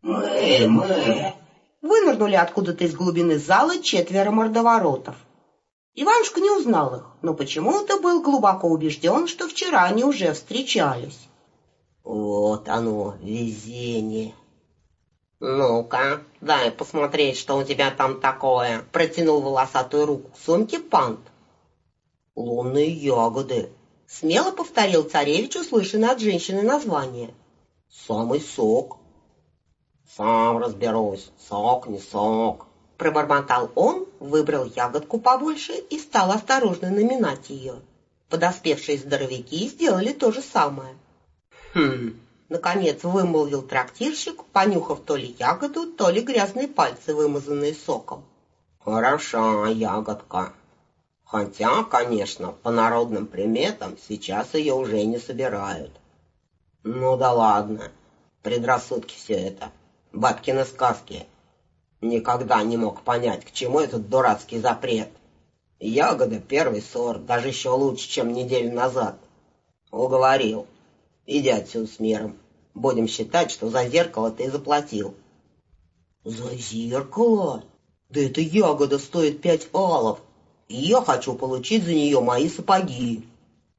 Мы. Вынырнули откуда-то из глубины зала 4 мордоворотов. Иванушка не узнал их, но почему-то был глубоко убежден, что вчера они уже встречались. Вот оно, везение. «Ну-ка, дай посмотреть, что у тебя там такое», — протянул волосатую руку к сумке Пант. «Лунные ягоды», — смело повторил царевич услышанное от женщины название. «Самый сок». «Сам разберусь, сок не сок», — пробормотал он, выбрал ягодку побольше и стал осторожно наминать ее. Подоспевшие здоровяки сделали то же самое. Наконец вымолвил трактирщик, понюхав то ли ягоду, то ли грязные пальцы, вымазанные соком. «Хороша ягодка. Хотя, конечно, по народным приметам сейчас ее уже не собирают. Ну да ладно, предрассудки все это, бабкины сказки. Никогда не мог понять, к чему этот дурацкий запрет. Ягода первый сорт, даже еще лучше, чем неделю назад. Уговорил. Иди отсюда с миром. Будем считать, что за зеркало ты заплатил». «За зеркало? Да эта ягода стоит 5 алов, и я хочу получить за нее мои сапоги».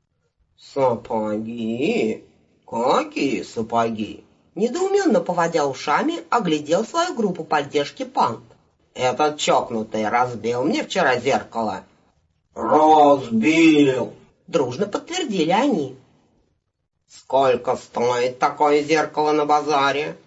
«Сапоги? Какие сапоги?» Недоуменно поводя ушами, оглядел свою группу поддержки Пант. «Этот чокнутый разбил мне вчера зеркало». «Разбил!» Дружно подтвердили они. «Сколько стоит такое зеркало на базаре?»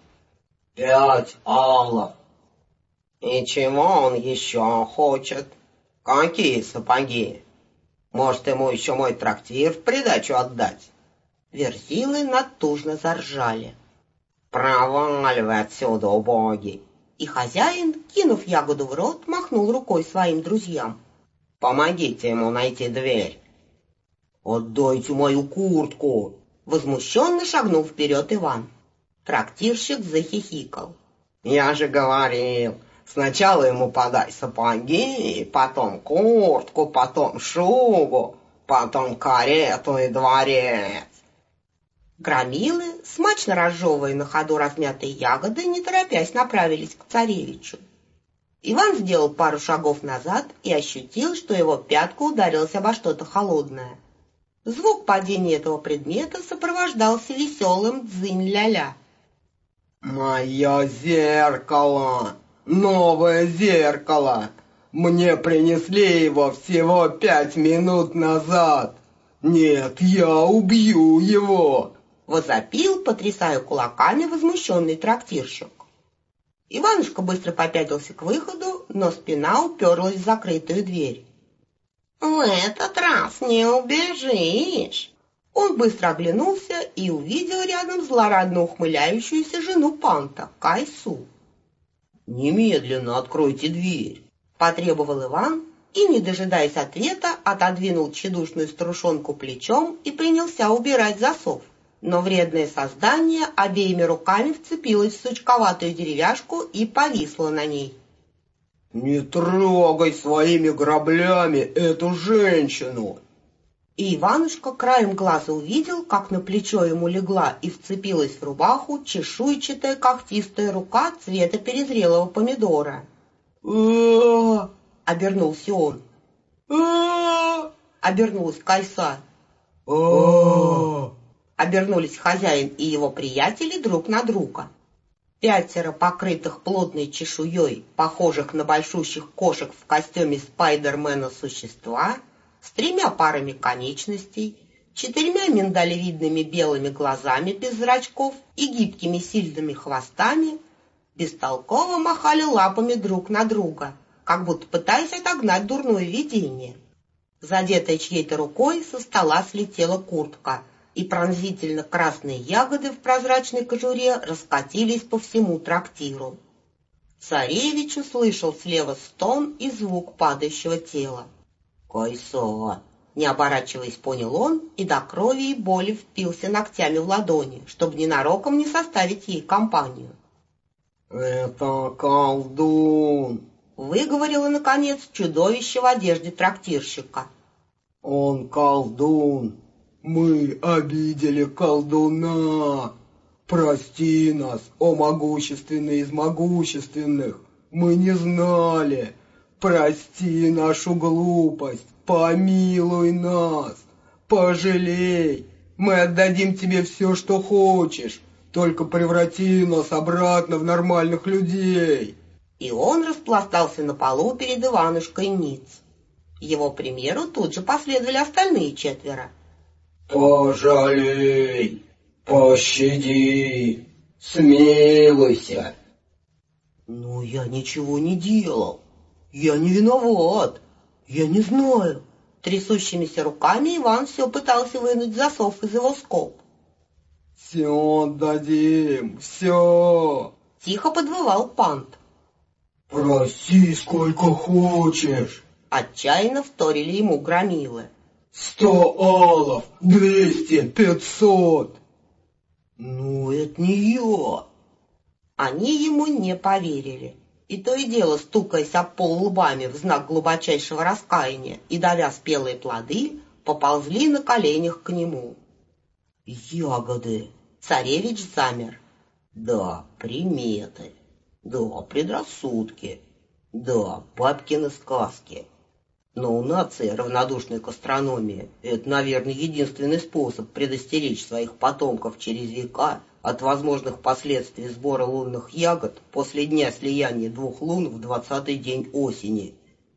5 алов. «И чего он еще хочет? Какие сапоги? Может, ему еще мой трактир в придачу отдать?» Верзилы натужно заржали. «Проваливай отсюда, убогий!» И хозяин, кинув ягоду в рот, махнул рукой своим друзьям. «Помогите ему найти дверь». «Отдайте мою куртку!» Возмущенно шагнул вперед Иван. Трактирщик захихикал. «Я же говорил, сначала ему подай сапоги, потом куртку, потом шубу, потом карету и дворец». Громилы, смачно разжевывая на ходу размятые ягоды, не торопясь направились к царевичу. Иван сделал пару шагов назад и ощутил, что его пятка ударилась обо что-то холодное. Звук падения этого предмета сопровождался веселым дзынь-ля-ля. «Мое зеркало! Новое зеркало! Мне принесли его всего 5 минут назад! Нет, я убью его!» Возопил, потрясая кулаками, возмущенный трактирщик. Иванушка быстро попятился к выходу, но спина уперлась в закрытую дверь. «В этот раз не убежишь!» Он быстро оглянулся и увидел рядом злорадно ухмыляющуюся жену Панта, Кайсу. «Немедленно откройте дверь!» — потребовал Иван и, не дожидаясь ответа, отодвинул тщедушную старушонку плечом и принялся убирать засов. Но вредное создание обеими руками вцепилось в сучковатую деревяшку и повисло на ней. «Не трогай своими граблями эту женщину!» И Иванушка краем глаза увидел, как на плечо ему легла и вцепилась в рубаху чешуйчатая когтистая рука цвета перезрелого помидора. Обернулся он. Обернулась Кайса. Обернулись хозяин и его приятели друг на друга. 5 покрытых плотной чешуей, похожих на большущих кошек в костюме спайдермена существа, с 3 парами конечностей, 4 миндалевидными белыми глазами без зрачков и гибкими сильными хвостами, бестолково махали лапами друг на друга, как будто пытаясь отогнать дурное видение. Задетая чьей-то рукой, со стола слетела куртка, и пронзительно красные ягоды в прозрачной кожуре раскатились по всему трактиру. Царевич услышал слева стон и звук падающего тела. «Кайса!» — не оборачиваясь, понял он и до крови и боли впился ногтями в ладони, чтобы ненароком не составить ей компанию. «Это колдун!» — выговорило, наконец, чудовище в одежде трактирщика. «Он колдун! Мы обидели колдуна! Прости нас, о могущественный из могущественных, мы не знали. Прости нашу глупость, помилуй нас, пожалей. Мы отдадим тебе все, что хочешь, только преврати нас обратно в нормальных людей. И он распластался на полу перед Иванушкой ниц. Его примеру тут же последовали остальные четверо. Пожалей, пощади, смилуйся. Но я ничего не делал. Я не виноват. Я не знаю. Трясущимися руками Иван все пытался вынуть засов из его скоб. Все отдадим, все. Тихо подвывал Пант. Проси сколько хочешь. Отчаянно вторили ему громилы. 100 алов, 200, 500. Ну, это не я. Они ему не поверили. И то и дело, стукаясь об пол лбами в знак глубочайшего раскаяния и давя спелые плоды, поползли на коленях к нему. Ягоды. Царевич замер. Да, приметы. Да, предрассудки. Да, бабкины сказки. Но у нации, равнодушной к астрономии, это, наверное, единственный способ предостеречь своих потомков через века от возможных последствий сбора лунных ягод после дня слияния двух лун в 20-й день осени.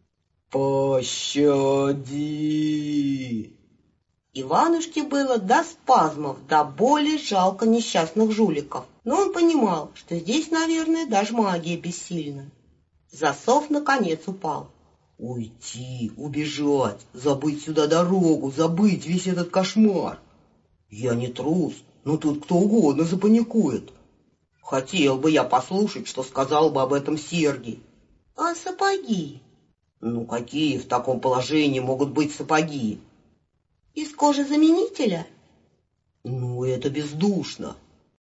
Пощади! Иванушке было до спазмов, до боли жалко несчастных жуликов, но он понимал, что здесь, наверное, даже магия бессильна. Засов, наконец, упал. Уйти, убежать, забыть сюда дорогу, забыть весь этот кошмар. Я не трус, но тут кто угодно запаникует. Хотел бы я послушать, что сказал бы об этом Сергий. А сапоги? Ну, какие в таком положении могут быть сапоги? Из кожезаменителя? Ну, это бездушно.